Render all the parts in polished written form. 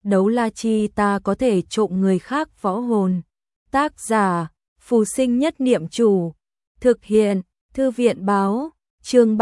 đấu la chi ta có thể trộm người khác võ hồn. Tác giả, Phù Sinh Nhất Niệm Chủ. Thực hiện, Thư viện Báo. Chương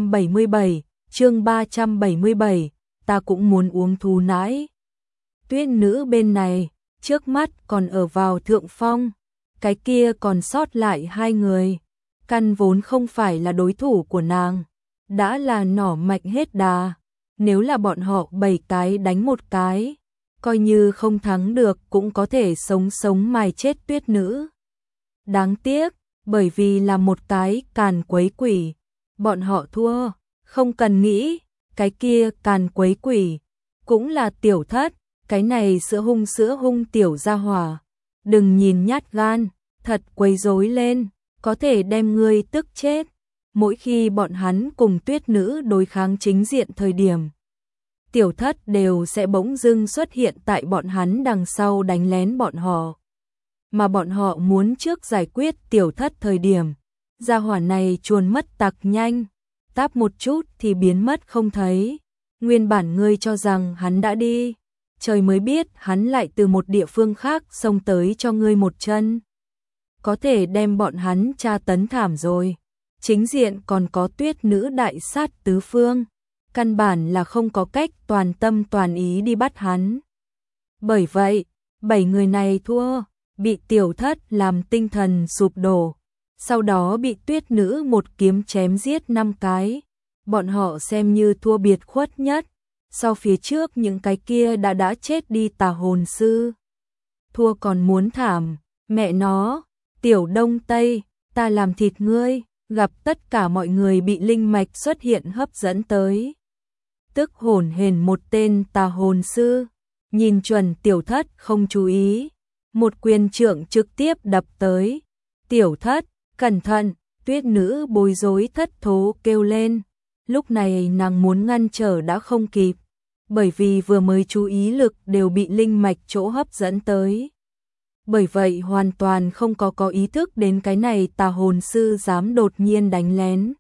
377, ta cũng muốn uống thú nãi. Tuyết nữ bên này, trước mắt còn ở vào thượng phong, cái kia còn sót lại 2 người. Căn vốn không phải là đối thủ của nàng, đã là nỏ mạnh hết đà. Nếu là bọn họ 7 cái đánh 1 cái, coi như không thắng được cũng có thể sống sống mài chết tuyết nữ. Đáng tiếc, bởi vì là một cái càn quấy quỷ, bọn họ thua. Không cần nghĩ, cái kia càn quấy quỷ cũng là Tiểu Thất, cái này sữa hung tiểu gia hỏa. Đừng nhìn nhát gan, thật quấy rối lên, có thể đem ngươi tức chết. Mỗi khi bọn hắn cùng tuyết nữ đối kháng chính diện thời điểm, Tiểu Thất đều sẽ bỗng dưng xuất hiện tại bọn hắn đằng sau đánh lén bọn họ. Mà bọn họ muốn trước giải quyết Tiểu Thất thời điểm, gia hỏa này chuồn mất tặc nhanh, táp một chút thì biến mất không thấy. Nguyên bản ngươi cho rằng hắn đã đi, trời mới biết hắn lại từ một địa phương khác xông tới cho ngươi một chân. Có thể đem bọn hắn tra tấn thảm rồi. Chính diện còn có tuyết nữ đại sát tứ phương, căn bản là không có cách toàn tâm toàn ý đi bắt hắn. Bởi vậy, 7 người này thua, bị Tiểu Thất làm tinh thần sụp đổ, sau đó bị tuyết nữ một kiếm chém giết 5 cái. Bọn họ xem như thua biệt khuất nhất, sau phía trước những cái kia đã chết đi tà hồn sư. Thua còn muốn thảm, mẹ nó, Tiểu Đông Tây, ta làm thịt ngươi. Gặp tất cả mọi người bị linh mạch xuất hiện hấp dẫn tới. Tức hồn hển một tên tà hồn sư, nhìn chuẩn Tiểu Thất không chú ý, một quyền trượng trực tiếp đập tới. Tiểu Thất, cẩn thận, tuyết nữ bối rối thất thố kêu lên. Lúc này nàng muốn ngăn trở đã không kịp, bởi vì vừa mới chú ý lực đều bị linh mạch chỗ hấp dẫn tới. Bởi vậy hoàn toàn không có ý thức đến cái này tà hồn sư dám đột nhiên đánh lén.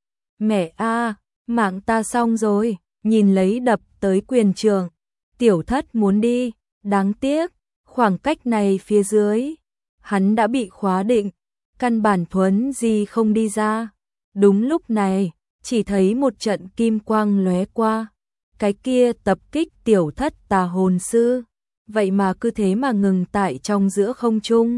Mẹ a, mạng ta xong rồi, nhìn lấy đập tới quyền trường. Tiểu Thất muốn đi, đáng tiếc, khoảng cách này phía dưới, hắn đã bị khóa định, căn bản thuấn gì không đi ra. Đúng lúc này, chỉ thấy một trận kim quang lóe qua, cái kia tập kích Tiểu Thất tà hồn sư. Vậy mà cứ thế mà ngừng tại trong giữa không trung.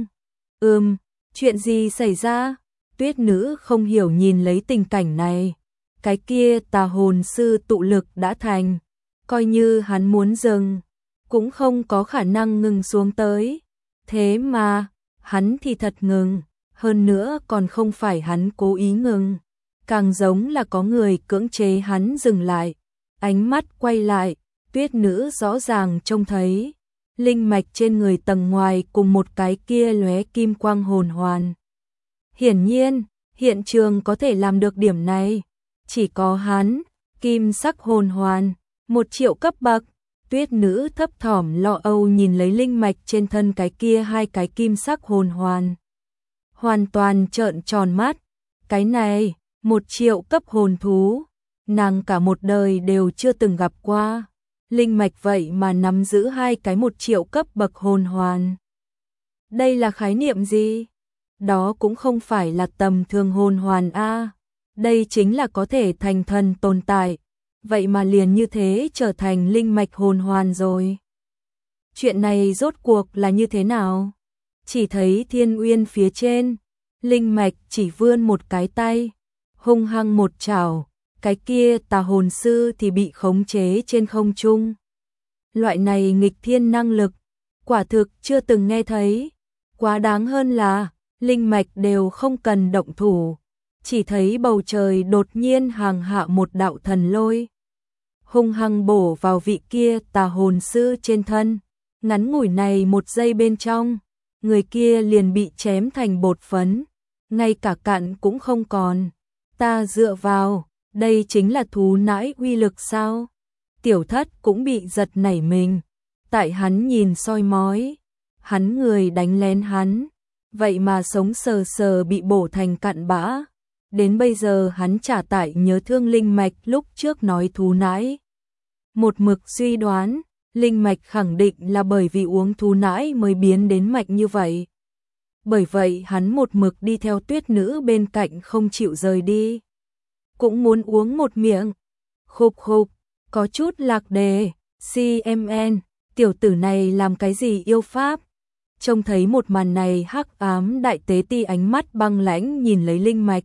Chuyện gì xảy ra? Tuyết nữ không hiểu nhìn lấy tình cảnh này. Cái kia tà hồn sư tụ lực đã thành, coi như hắn muốn dừng, cũng không có khả năng ngừng xuống tới. Thế mà, hắn thì thật ngừng, hơn nữa còn không phải hắn cố ý ngừng, càng giống là có người cưỡng chế hắn dừng lại. Ánh mắt quay lại, tuyết nữ rõ ràng trông thấy linh mạch trên người tầng ngoài cùng một cái kia lóe kim quang hồn hoàn. Hiển nhiên, hiện trường có thể làm được điểm này, chỉ có hắn, kim sắc hồn hoàn, 1 triệu cấp bậc. Tuyết nữ thấp thỏm lo âu nhìn lấy linh mạch trên thân cái kia 2 cái kim sắc hồn hoàn. Hoàn toàn trợn tròn mắt, cái này, 1 triệu cấp hồn thú, nàng cả một đời đều chưa từng gặp qua. Linh mạch vậy mà nắm giữ 2 cái 1 triệu cấp bậc hồn hoàn. Đây là khái niệm gì? Đó cũng không phải là tầm thường hồn hoàn a. Đây chính là có thể thành thần tồn tại. Vậy mà liền như thế trở thành linh mạch hồn hoàn rồi. Chuyện này rốt cuộc là như thế nào? Chỉ thấy thiên uyên phía trên, linh mạch chỉ vươn một cái tay, hung hăng một chảo. Cái kia tà hồn sư thì bị khống chế trên không trung. Loại này nghịch thiên năng lực, quả thực chưa từng nghe thấy. Quá đáng hơn là, linh mạch đều không cần động thủ. Chỉ thấy bầu trời đột nhiên hàng hạ một đạo thần lôi. Hung hăng bổ vào vị kia tà hồn sư trên thân. Ngắn ngủi này 1 giây bên trong, người kia liền bị chém thành bột phấn. Ngay cả cặn cũng không còn. Ta dựa vào. Đây chính là thú nãi uy lực sao? Tiểu Thất cũng bị giật nảy mình. Tại hắn nhìn soi mói, hắn người đánh lén hắn, vậy mà sống sờ sờ bị bổ thành cặn bã. Đến bây giờ hắn trả tại nhớ thương linh mạch lúc trước nói thú nãi. Một mực suy đoán, linh mạch khẳng định là bởi vì uống thú nãi mới biến đến mạnh như vậy. Bởi vậy hắn một mực đi theo Tuyết Nữ bên cạnh không chịu rời đi. Cũng muốn uống một miệng. Khục khục, có chút lạc đề, CMN, tiểu tử này làm cái gì yêu pháp? Trông thấy một màn này, Hắc Ám Đại Tế Ti ánh mắt băng lãnh nhìn lấy linh mạch.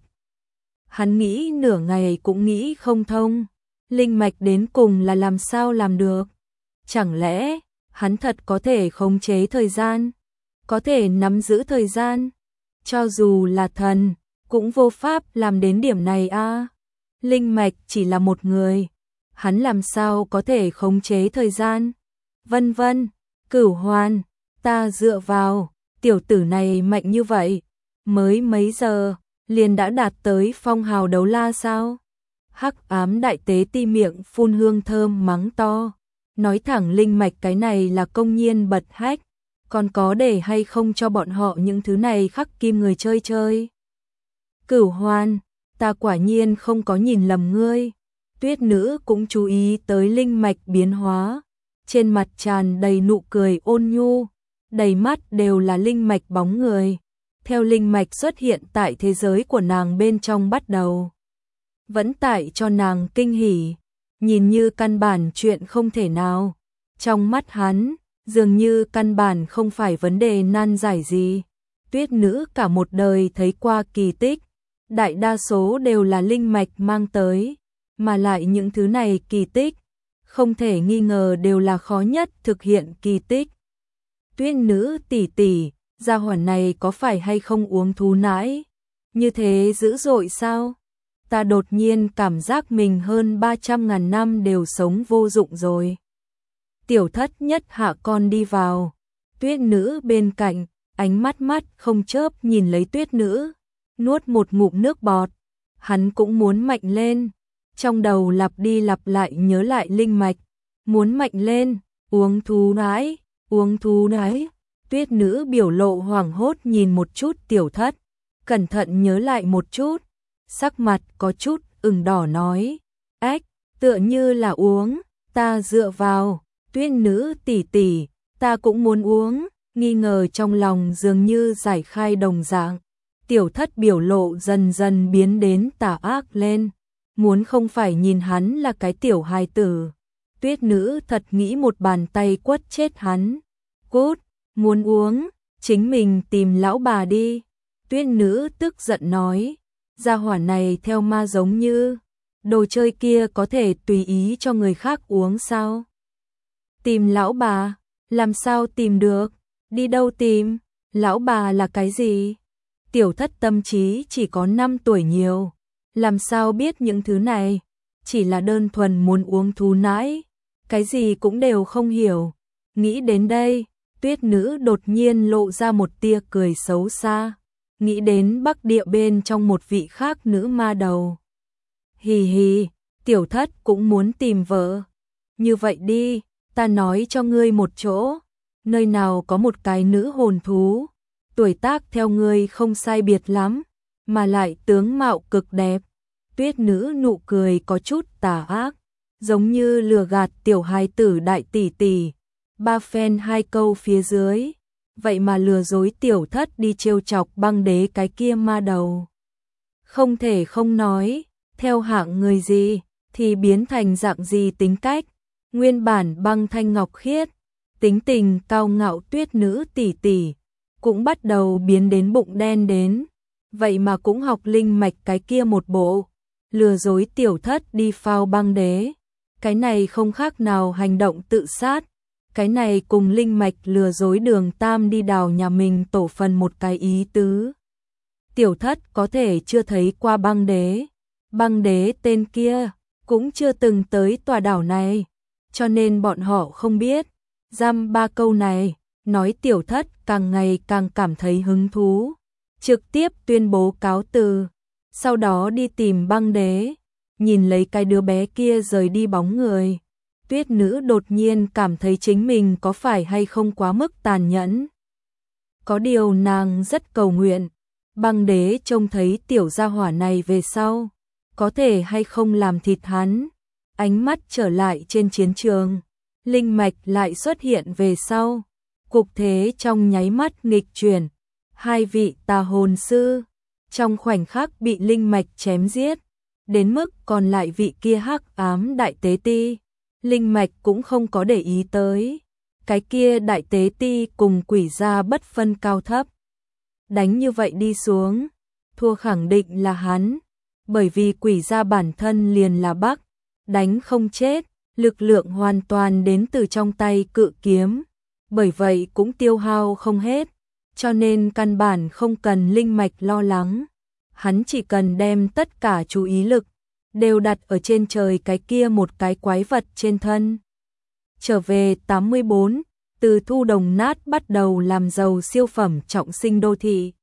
Hắn nghĩ nửa ngày cũng nghĩ không thông, linh mạch đến cùng là làm sao làm được? Chẳng lẽ hắn thật có thể khống chế thời gian, có thể nắm giữ thời gian? Cho dù là thần, cũng vô pháp làm đến điểm này a. Linh mạch chỉ là một người, hắn làm sao có thể khống chế thời gian? Vân vân, Cửu Hoàn, ta dựa vào, tiểu tử này mạnh như vậy, mới mấy giờ, liền đã đạt tới phong hào đấu la sao? Hắc Ám Đại Tế Ti miệng phun hương thơm mắng to, nói thẳng linh mạch cái này là công nhiên bật hách, còn có để hay không cho bọn họ những thứ này khắc kim người chơi chơi. Cửu Hoàn, ta quả nhiên không có nhìn lầm ngươi. Tuyết Nữ cũng chú ý tới linh mạch biến hóa, trên mặt tràn đầy nụ cười ôn nhu, đầy mắt đều là linh mạch bóng người. Theo linh mạch xuất hiện tại thế giới của nàng bên trong bắt đầu, vẫn tại cho nàng kinh hỉ, nhìn như căn bản chuyện không thể nào. Trong mắt hắn, dường như căn bản không phải vấn đề nan giải gì. Tuyết Nữ cả một đời thấy qua kỳ tích, đại đa số đều là linh mạch mang tới, mà lại những thứ này kỳ tích, không thể nghi ngờ đều là khó nhất thực hiện kỳ tích. Tuyết Nữ tỷ tỷ, gia hỏa này có phải hay không uống thú nãi? Như thế dữ dội sao? Ta đột nhiên cảm giác mình hơn 300.000 năm đều sống vô dụng rồi. Tiểu Thất nhất hạ con đi vào. Tuyết Nữ bên cạnh, ánh mắt không chớp nhìn lấy Tuyết Nữ, nuốt một ngụm nước bọt. Hắn cũng muốn mạnh lên, trong đầu lặp đi lặp lại nhớ lại linh mạch, muốn mạnh lên, uống thú nãi, uống thú nãi. Tuyết Nữ biểu lộ hoảng hốt nhìn một chút Tiểu Thất, cẩn thận nhớ lại một chút, sắc mặt có chút ửng đỏ nói, ếch, tựa như là uống, ta dựa vào. Tuyết Nữ tỷ tỷ, ta cũng muốn uống, nghi ngờ trong lòng dường như giải khai đồng dạng. Tiểu Thất biểu lộ dần dần biến đến tà ác lên, muốn không phải nhìn hắn là cái tiểu hài tử. Tuyết Nữ thật nghĩ một bàn tay quất chết hắn. Cút, muốn uống, chính mình tìm lão bà đi. Tuyết Nữ tức giận nói, gia hỏa này theo ma giống như, đồ chơi kia có thể tùy ý cho người khác uống sao? Tìm lão bà, làm sao tìm được? Đi đâu tìm? Lão bà là cái gì? Tiểu Thất tâm trí chỉ có 5 tuổi nhiều, làm sao biết những thứ này? Chỉ là đơn thuần muốn uống thú nãi, cái gì cũng đều không hiểu. Nghĩ đến đây, Tuyết Nữ đột nhiên lộ ra một tia cười xấu xa, nghĩ đến Bắc Địa bên trong một vị khác nữ ma đầu. Hì hì, Tiểu Thất cũng muốn tìm vợ. Như vậy đi, ta nói cho ngươi một chỗ, nơi nào có một cái nữ hồn thú, tuổi tác theo ngươi không sai biệt lắm, mà lại tướng mạo cực đẹp. Tuyết Nữ nụ cười có chút tà ác, giống như lừa gạt tiểu hài tử đại tỷ tỷ. Ba phen hai câu phía dưới, vậy mà lừa dối Tiểu Thất đi trêu chọc Băng Đế cái kia ma đầu. Không thể không nói, theo hạng người gì thì biến thành dạng gì tính cách. Nguyên bản băng thanh ngọc khiết, tính tình cao ngạo Tuyết Nữ tỷ tỷ, cũng bắt đầu biến đến bụng đen đến. Vậy mà cũng học linh mạch cái kia một bộ, lừa dối Tiểu Thất đi phao Băng Đế. Cái này không khác nào hành động tự sát. Cái này cùng linh mạch lừa dối Đường Tam đi đào nhà mình tổ phần một cái ý tứ. Tiểu Thất có thể chưa thấy qua Băng Đế. Băng Đế tên kia cũng chưa từng tới tòa đảo này, cho nên bọn họ không biết. Dăm ba câu này, nói Tiểu Thất càng ngày càng cảm thấy hứng thú, trực tiếp tuyên bố cáo từ, sau đó đi tìm Băng Đế. Nhìn lấy cái đứa bé kia rời đi bóng người, Tuyết Nữ đột nhiên cảm thấy chính mình có phải hay không quá mức tàn nhẫn. Có điều nàng rất cầu nguyện, Băng Đế trông thấy tiểu gia hỏa này về sau, có thể hay không làm thịt hắn. Ánh mắt trở lại trên chiến trường, linh mạch lại xuất hiện về sau. Cục thế trong nháy mắt nghịch chuyển, hai vị tà hồn sư trong khoảnh khắc bị linh mạch chém giết, đến mức còn lại vị kia hắc ám đại tế ti, linh mạch cũng không có để ý tới. Cái kia đại tế ti cùng quỷ gia bất phân cao thấp. Đánh như vậy đi xuống, thua khẳng định là hắn, bởi vì quỷ gia bản thân liền là bắc, đánh không chết, lực lượng hoàn toàn đến từ trong tay cự kiếm, bởi vậy cũng tiêu hao không hết, cho nên căn bản không cần linh mạch lo lắng, hắn chỉ cần đem tất cả chú ý lực đều đặt ở trên trời cái kia một cái quái vật trên thân. Trở về 84, từ thu đồng nát bắt đầu làm giàu siêu phẩm trọng sinh đô thị.